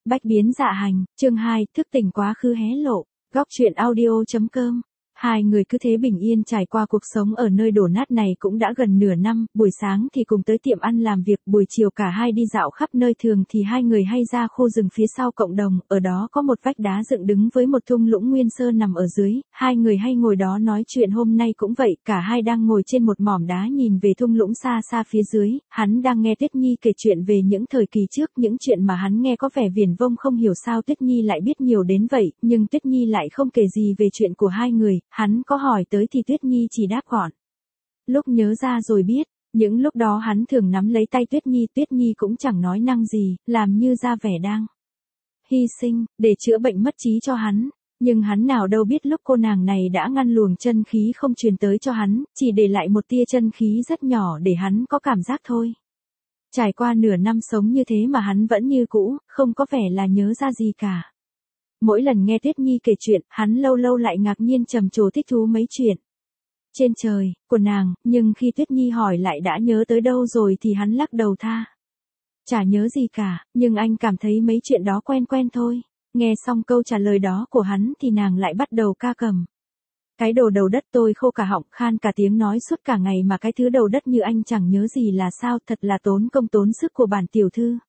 Bách biến dạ hành, chương 2, thức tỉnh quá khứ hé lộ. Góc truyện audio.com. Hai người cứ thế bình yên trải qua cuộc sống ở nơi đổ nát này cũng đã gần nửa năm, buổi sáng thì cùng tới tiệm ăn làm việc, buổi chiều cả hai đi dạo khắp nơi, thường thì hai người hay ra khu rừng phía sau cộng đồng, ở đó có một vách đá dựng đứng với một thung lũng nguyên sơ nằm ở dưới, hai người hay ngồi đó nói chuyện. Hôm nay cũng vậy, cả hai đang ngồi trên một mỏm đá nhìn về thung lũng xa xa phía dưới, hắn đang nghe Tuyết Nhi kể chuyện về những thời kỳ trước, những chuyện mà hắn nghe có vẻ viển vông, không hiểu sao Tuyết Nhi lại biết nhiều đến vậy, nhưng Tuyết Nhi lại không kể gì về chuyện của hai người. Hắn có hỏi tới thì Tuyết Nhi chỉ đáp gọn. Lúc nhớ ra rồi biết, những lúc đó hắn thường nắm lấy tay Tuyết Nhi cũng chẳng nói năng gì, làm như ra vẻ đang hy sinh, để chữa bệnh mất trí cho hắn. Nhưng hắn nào đâu biết lúc cô nàng này đã ngăn luồng chân khí không truyền tới cho hắn, chỉ để lại một tia chân khí rất nhỏ để hắn có cảm giác thôi. Trải qua nửa năm sống như thế mà hắn vẫn như cũ, không có vẻ là nhớ ra gì cả. Mỗi lần nghe Tuyết Nhi kể chuyện, hắn lâu lâu lại ngạc nhiên trầm trồ thích thú mấy chuyện trên trời của nàng, nhưng khi Tuyết Nhi hỏi lại đã nhớ tới đâu rồi thì hắn lắc đầu tha. Chả nhớ gì cả, nhưng anh cảm thấy mấy chuyện đó quen quen thôi. Nghe xong câu trả lời đó của hắn thì nàng lại bắt đầu ca cầm. Cái đồ đầu đất, tôi khô cả họng, khan cả tiếng, nói suốt cả ngày mà cái thứ đầu đất như anh chẳng nhớ gì là sao, thật là tốn công tốn sức của bản tiểu thư.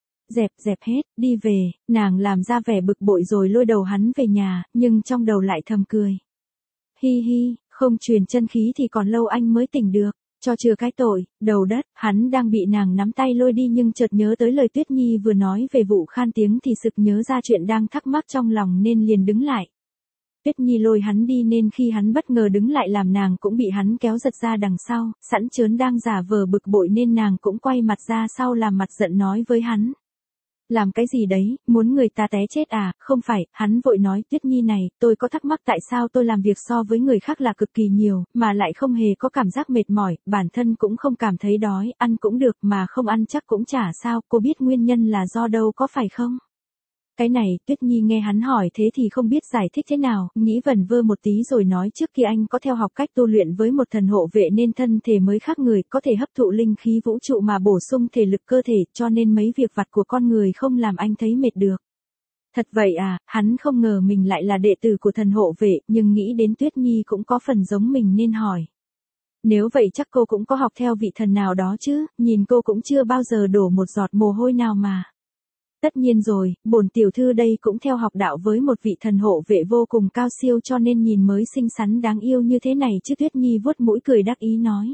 Dẹp hết, đi về, nàng làm ra vẻ bực bội rồi lôi đầu hắn về nhà, nhưng trong đầu lại thầm cười. Hi hi, không truyền chân khí thì còn lâu anh mới tỉnh được, cho chừa cái tội, đầu đất. Hắn đang bị nàng nắm tay lôi đi nhưng chợt nhớ tới lời Tuyết Nhi vừa nói về vụ khan tiếng thì sực nhớ ra chuyện đang thắc mắc trong lòng nên liền đứng lại. Tuyết Nhi lôi hắn đi nên khi hắn bất ngờ đứng lại làm nàng cũng bị hắn kéo giật ra đằng sau, sẵn chớn đang giả vờ bực bội nên nàng cũng quay mặt ra sau làm mặt giận nói với hắn. Làm cái gì đấy, muốn người ta té chết à? Không phải, hắn vội nói, Tuyết Nhi này, tôi có thắc mắc tại sao tôi làm việc so với người khác là cực kỳ nhiều, mà lại không hề có cảm giác mệt mỏi, bản thân cũng không cảm thấy đói, ăn cũng được mà không ăn chắc cũng chả sao, cô biết nguyên nhân là do đâu có phải không? Cái này, Tuyết Nhi nghe hắn hỏi thế thì không biết giải thích thế nào, nghĩ vẩn vơ một tí rồi nói trước kia anh có theo học cách tu luyện với một thần hộ vệ nên thân thể mới khác người, có thể hấp thụ linh khí vũ trụ mà bổ sung thể lực cơ thể, cho nên mấy việc vặt của con người không làm anh thấy mệt được. Thật vậy à? Hắn không ngờ mình lại là đệ tử của thần hộ vệ, nhưng nghĩ đến Tuyết Nhi cũng có phần giống mình nên hỏi. Nếu vậy chắc cô cũng có học theo vị thần nào đó chứ, nhìn cô cũng chưa bao giờ đổ một giọt mồ hôi nào mà. Tất nhiên rồi, bổn tiểu thư đây cũng theo học đạo với một vị thần hộ vệ vô cùng cao siêu cho nên nhìn mới xinh xắn đáng yêu như thế này chứ. Tuyết Nhi vuốt mũi cười đắc ý nói.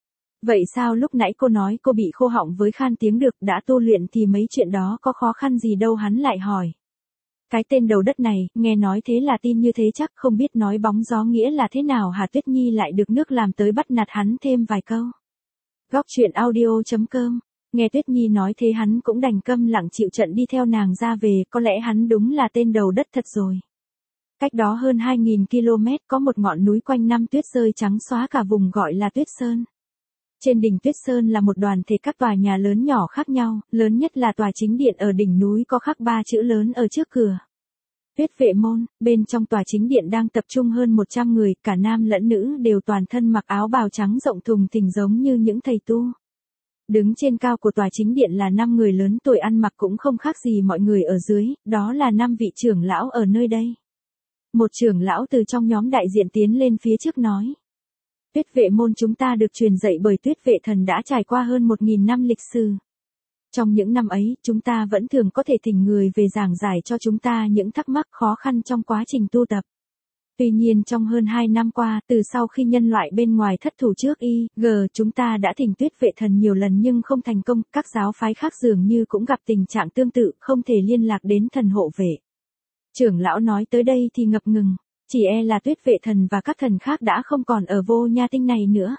Vậy sao lúc nãy cô nói cô bị khô họng với khan tiếng được, đã tu luyện thì mấy chuyện đó có khó khăn gì đâu? Hắn lại hỏi. Cái tên đầu đất này, nghe nói thế là tin như thế chắc, không biết nói bóng gió nghĩa là thế nào hả? Tuyết Nhi lại được nước làm tới bắt nạt hắn thêm vài câu. Góc truyện audio.com. Nghe Tuyết Nhi nói thế hắn cũng đành câm lặng chịu trận đi theo nàng ra về, có lẽ hắn đúng là tên đầu đất thật rồi. Cách đó hơn 2.000 km có một ngọn núi quanh năm tuyết rơi trắng xóa cả vùng gọi là Tuyết Sơn. Trên đỉnh Tuyết Sơn là một đoàn thể các tòa nhà lớn nhỏ khác nhau, lớn nhất là tòa chính điện ở đỉnh núi có khắc 3 chữ lớn ở trước cửa. Tuyết Vệ Môn. Bên trong tòa chính điện đang tập trung hơn 100 người, cả nam lẫn nữ đều toàn thân mặc áo bào trắng rộng thùng thình giống như những thầy tu. Đứng trên cao của tòa chính điện là 5 người lớn tuổi, ăn mặc cũng không khác gì mọi người ở dưới, đó là 5 vị trưởng lão ở nơi đây. Một trưởng lão từ trong nhóm đại diện tiến lên phía trước nói. Tuyết Vệ Môn chúng ta được truyền dạy bởi Tuyết Vệ Thần đã trải qua hơn 1.000 năm lịch sử. Trong những năm ấy, chúng ta vẫn thường có thể thỉnh người về giảng giải cho chúng ta những thắc mắc khó khăn trong quá trình tu tập. Tuy nhiên trong hơn 2 năm qua, từ sau khi nhân loại bên ngoài thất thủ trước chúng ta đã thỉnh Tuyết Vệ Thần nhiều lần nhưng không thành công, các giáo phái khác dường như cũng gặp tình trạng tương tự, không thể liên lạc đến thần hộ vệ. Trưởng lão nói tới đây thì ngập ngừng, chỉ e là Tuyết Vệ Thần và các thần khác đã không còn ở Vô Nha Tinh này nữa.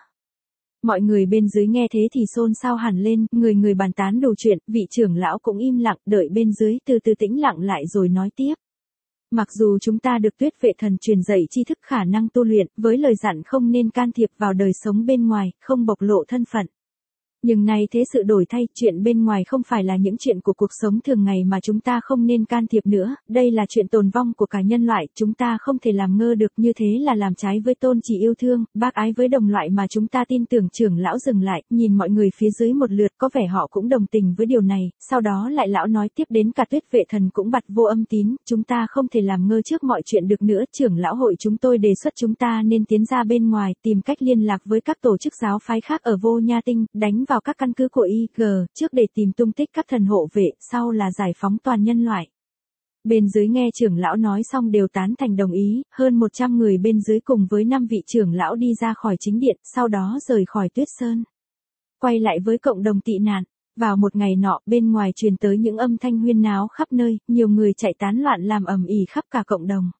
Mọi người bên dưới nghe thế thì xôn xao hẳn lên, người bàn tán đủ chuyện, vị trưởng lão cũng im lặng, đợi bên dưới từ từ tĩnh lặng lại rồi nói tiếp. Mặc dù chúng ta được Tuyết Vệ Thần truyền dạy tri thức khả năng tu luyện, với lời dặn không nên can thiệp vào đời sống bên ngoài, không bộc lộ thân phận. Nhưng nay thế sự đổi thay, chuyện bên ngoài không phải là những chuyện của cuộc sống thường ngày mà chúng ta không nên can thiệp nữa, đây là chuyện tồn vong của cả nhân loại, chúng ta không thể làm ngơ được, như thế là làm trái với tôn chỉ yêu thương, bác ái với đồng loại mà chúng ta tin tưởng. Trưởng lão dừng lại, nhìn mọi người phía dưới một lượt, có vẻ họ cũng đồng tình với điều này, sau đó lại lão nói tiếp, đến cả Tuyết vệ thần cũng bặt vô âm tín, chúng ta không thể làm ngơ trước mọi chuyện được nữa, trưởng lão hội chúng tôi đề xuất chúng ta nên tiến ra bên ngoài, tìm cách liên lạc với các tổ chức giáo phái khác ở Vô Nha Tinh, đánh vào các căn cứ của IG, trước để tìm tung tích các thần hộ vệ, sau là giải phóng toàn nhân loại. Bên dưới nghe trưởng lão nói xong đều tán thành đồng ý, hơn 100 người bên dưới cùng với 5 vị trưởng lão đi ra khỏi chính điện, sau đó rời khỏi Tuyết Sơn. Quay lại với cộng đồng tị nạn. Vào một ngày nọ, bên ngoài truyền tới những âm thanh huyên náo khắp nơi, nhiều người chạy tán loạn làm ầm ĩ khắp cả cộng đồng.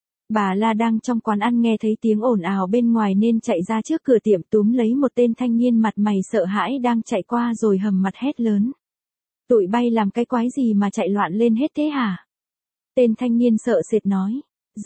Bà La đang trong quán ăn nghe thấy tiếng ồn ào bên ngoài nên chạy ra trước cửa tiệm túm lấy một tên thanh niên mặt mày sợ hãi đang chạy qua rồi hầm mặt hét lớn. Tụi bay làm cái quái gì mà chạy loạn lên hết thế hả? Tên thanh niên sợ sệt nói.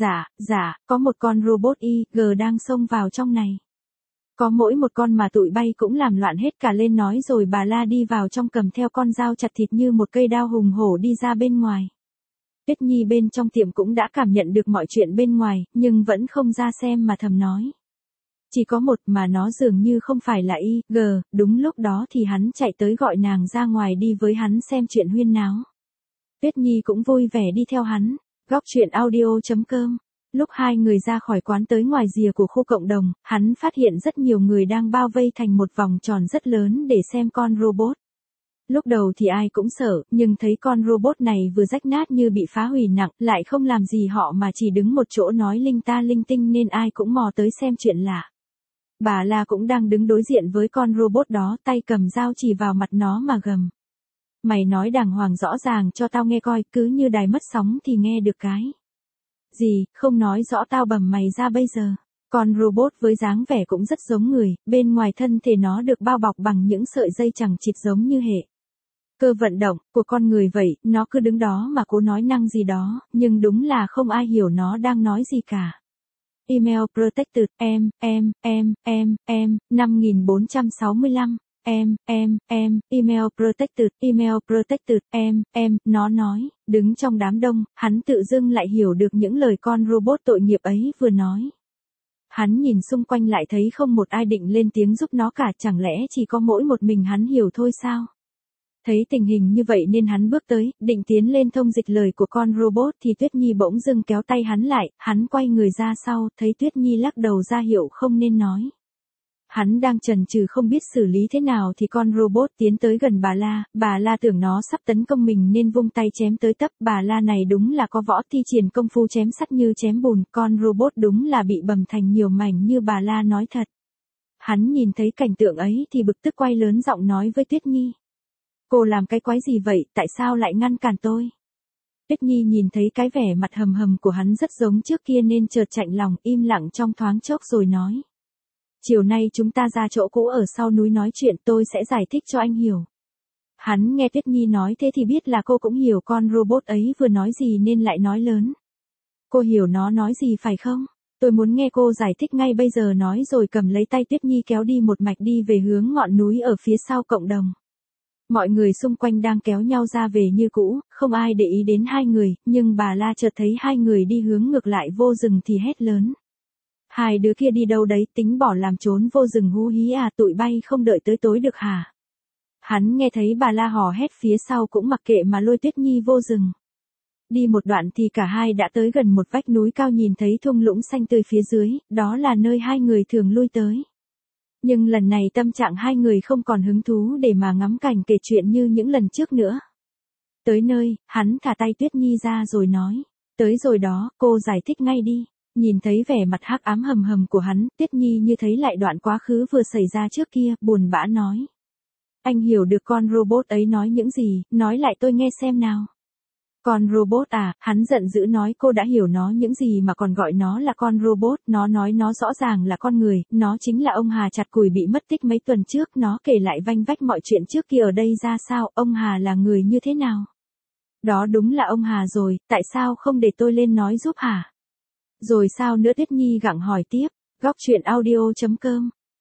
Dạ, có một con robot IG đang xông vào trong này. Có mỗi một con mà tụi bay cũng làm loạn hết cả lên, nói rồi bà La đi vào trong cầm theo con dao chặt thịt như một cây đao hùng hổ đi ra bên ngoài. Tuyết Nhi bên trong tiệm cũng đã cảm nhận được mọi chuyện bên ngoài, nhưng vẫn không ra xem mà thầm nói. Chỉ có một mà nó dường như không phải là IG, đúng lúc đó thì hắn chạy tới gọi nàng ra ngoài đi với hắn xem chuyện huyên náo. Tuyết Nhi cũng vui vẻ đi theo hắn. Góc truyện audio.com. Lúc hai người ra khỏi quán tới ngoài rìa của khu cộng đồng, hắn phát hiện rất nhiều người đang bao vây thành một vòng tròn rất lớn để xem con robot. Lúc đầu thì ai cũng sợ, nhưng thấy con robot này vừa rách nát như bị phá hủy nặng, lại không làm gì họ mà chỉ đứng một chỗ nói linh ta linh tinh nên ai cũng mò tới xem chuyện lạ. Bà La cũng đang đứng đối diện với con robot đó, tay cầm dao chỉ vào mặt nó mà gầm. Mày nói đàng hoàng rõ ràng cho tao nghe coi, cứ như đài mất sóng thì nghe được cái. Gì, không nói rõ tao bầm mày ra bây giờ. Con robot với dáng vẻ cũng rất giống người, bên ngoài thân thể nó được bao bọc bằng những sợi dây chằng chịt giống như hệ cơ vận động của con người vậy, nó cứ đứng đó mà cố nói năng gì đó, nhưng đúng là không ai hiểu nó đang nói gì cả. Email protected, em, 5465, email protected, nó nói, đứng trong đám đông, hắn tự dưng lại hiểu được những lời con robot tội nghiệp ấy vừa nói. Hắn nhìn xung quanh lại thấy không một ai định lên tiếng giúp nó cả, chẳng lẽ chỉ có mỗi một mình hắn hiểu thôi sao? Thấy tình hình như vậy nên hắn bước tới, định tiến lên thông dịch lời của con robot thì Tuyết Nhi bỗng dưng kéo tay hắn lại, hắn quay người ra sau, thấy Tuyết Nhi lắc đầu ra hiệu không nên nói. Hắn đang chần chừ không biết xử lý thế nào thì con robot tiến tới gần bà La tưởng nó sắp tấn công mình nên vung tay chém tới tấp, bà La này đúng là có võ thi triển công phu chém sắt như chém bùn, con robot đúng là bị bầm thành nhiều mảnh như bà La nói thật. Hắn nhìn thấy cảnh tượng ấy thì bực tức quay lớn giọng nói với Tuyết Nhi. Cô làm cái quái gì vậy, tại sao lại ngăn cản tôi? Tuyết Nhi nhìn thấy cái vẻ mặt hầm hầm của hắn rất giống trước kia nên chợt chạnh lòng, im lặng trong thoáng chốc rồi nói. Chiều nay chúng ta ra chỗ cũ ở sau núi nói chuyện, tôi sẽ giải thích cho anh hiểu. Hắn nghe Tuyết Nhi nói thế thì biết là cô cũng hiểu con robot ấy vừa nói gì nên lại nói lớn. Cô hiểu nó nói gì phải không? Tôi muốn nghe cô giải thích ngay bây giờ, nói rồi cầm lấy tay Tuyết Nhi kéo đi một mạch đi về hướng ngọn núi ở phía sau cộng đồng. Mọi người xung quanh đang kéo nhau ra về như cũ, không ai để ý đến hai người, nhưng bà La chợt thấy hai người đi hướng ngược lại vô rừng thì hét lớn. Hai đứa kia đi đâu đấy, tính bỏ làm trốn vô rừng hú hí à, tụi bay không đợi tới tối được hả? Hắn nghe thấy bà La hò hét phía sau cũng mặc kệ mà lôi Tuyết Nhi vô rừng. Đi một đoạn thì cả hai đã tới gần một vách núi cao, nhìn thấy thung lũng xanh tươi phía dưới, đó là nơi hai người thường lui tới. Nhưng lần này tâm trạng hai người không còn hứng thú để mà ngắm cảnh kể chuyện như những lần trước nữa. Tới nơi, hắn thả tay Tuyết Nhi ra rồi nói. Tới rồi đó, cô giải thích ngay đi. Nhìn thấy vẻ mặt hắc ám hầm hầm của hắn, Tuyết Nhi như thấy lại đoạn quá khứ vừa xảy ra trước kia, buồn bã nói. Anh hiểu được con robot ấy nói những gì, nói lại tôi nghe xem nào. Con robot à, hắn giận dữ nói, cô đã hiểu nó những gì mà còn gọi nó là con robot, nó nói nó rõ ràng là con người, nó chính là ông Hà chặt củi bị mất tích mấy tuần trước, nó kể lại vanh vách mọi chuyện trước kia ở đây ra sao, ông Hà là người như thế nào. Đó đúng là ông Hà rồi, tại sao không để tôi lên nói giúp hả? Rồi sao nữa? Tuyết Nhi gặng hỏi tiếp. Góc truyện audio.com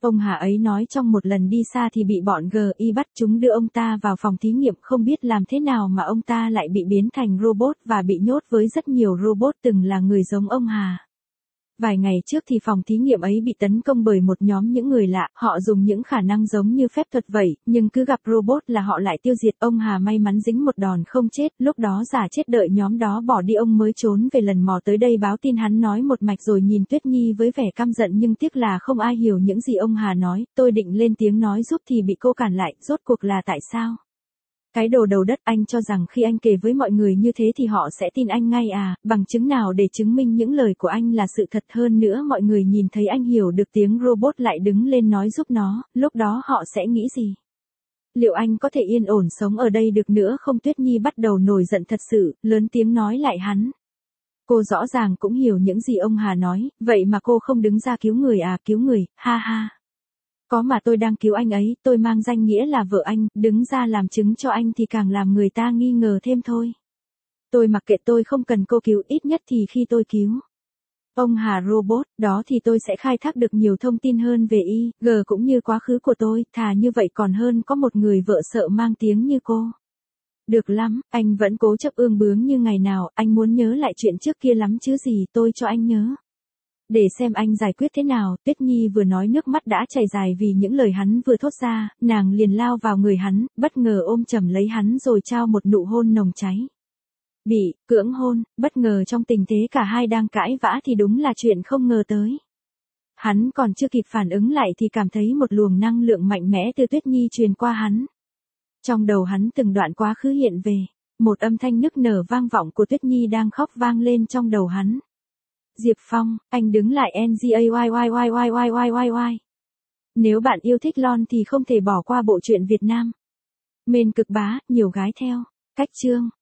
Ông Hà ấy nói trong một lần đi xa thì bị bọn GI bắt, chúng đưa ông ta vào phòng thí nghiệm, không biết làm thế nào mà ông ta lại bị biến thành robot và bị nhốt với rất nhiều robot từng là người giống ông Hà. Vài ngày trước thì phòng thí nghiệm ấy bị tấn công bởi một nhóm những người lạ, họ dùng những khả năng giống như phép thuật vậy, nhưng cứ gặp robot là họ lại tiêu diệt. Ông Hà may mắn dính một đòn không chết, lúc đó giả chết đợi nhóm đó bỏ đi ông mới trốn về. Lần mò tới đây báo tin hắn nói một mạch rồi nhìn Tuyết Nhi với vẻ căm giận, nhưng tiếc là không ai hiểu những gì ông Hà nói. Tôi định lên tiếng nói giúp thì bị cô cản lại, rốt cuộc là tại sao? Cái đồ đầu đất, anh cho rằng khi anh kể với mọi người như thế thì họ sẽ tin anh ngay à? Bằng chứng nào để chứng minh những lời của anh là sự thật? Hơn nữa mọi người nhìn thấy anh hiểu được tiếng robot lại đứng lên nói giúp nó, lúc đó họ sẽ nghĩ gì? Liệu anh có thể yên ổn sống ở đây được nữa không? Tuyết Nhi bắt đầu nổi giận thật sự, lớn tiếng nói lại hắn. Cô rõ ràng cũng hiểu những gì ông Hà nói, vậy mà cô không đứng ra cứu người à? Cứu người, ha ha. Có mà tôi đang cứu anh ấy, tôi mang danh nghĩa là vợ anh, đứng ra làm chứng cho anh thì càng làm người ta nghi ngờ thêm thôi. Tôi mặc kệ, tôi không cần cô cứu, ít nhất thì khi tôi cứu ông Hà robot, đó thì tôi sẽ khai thác được nhiều thông tin hơn về IG cũng như quá khứ của tôi, thà như vậy còn hơn có một người vợ sợ mang tiếng như cô. Được lắm, anh vẫn cố chấp ương bướng như ngày nào, anh muốn nhớ lại chuyện trước kia lắm chứ gì, tôi cho anh nhớ. Để xem anh giải quyết thế nào. Tuyết Nhi vừa nói nước mắt đã chảy dài vì những lời hắn vừa thốt ra, nàng liền lao vào người hắn, bất ngờ ôm chầm lấy hắn rồi trao một nụ hôn nồng cháy. Bị cưỡng hôn, bất ngờ trong tình thế cả hai đang cãi vã thì đúng là chuyện không ngờ tới. Hắn còn chưa kịp phản ứng lại thì cảm thấy một luồng năng lượng mạnh mẽ từ Tuyết Nhi truyền qua hắn. Trong đầu hắn từng đoạn quá khứ hiện về, một âm thanh nức nở vang vọng của Tuyết Nhi đang khóc vang lên trong đầu hắn. Diệp Phong, anh đứng lại NGAYYYYYYYY. Nếu bạn yêu thích Lon thì không thể bỏ qua bộ truyện Việt Nam. Mên cực bá, nhiều gái theo. Cách chương.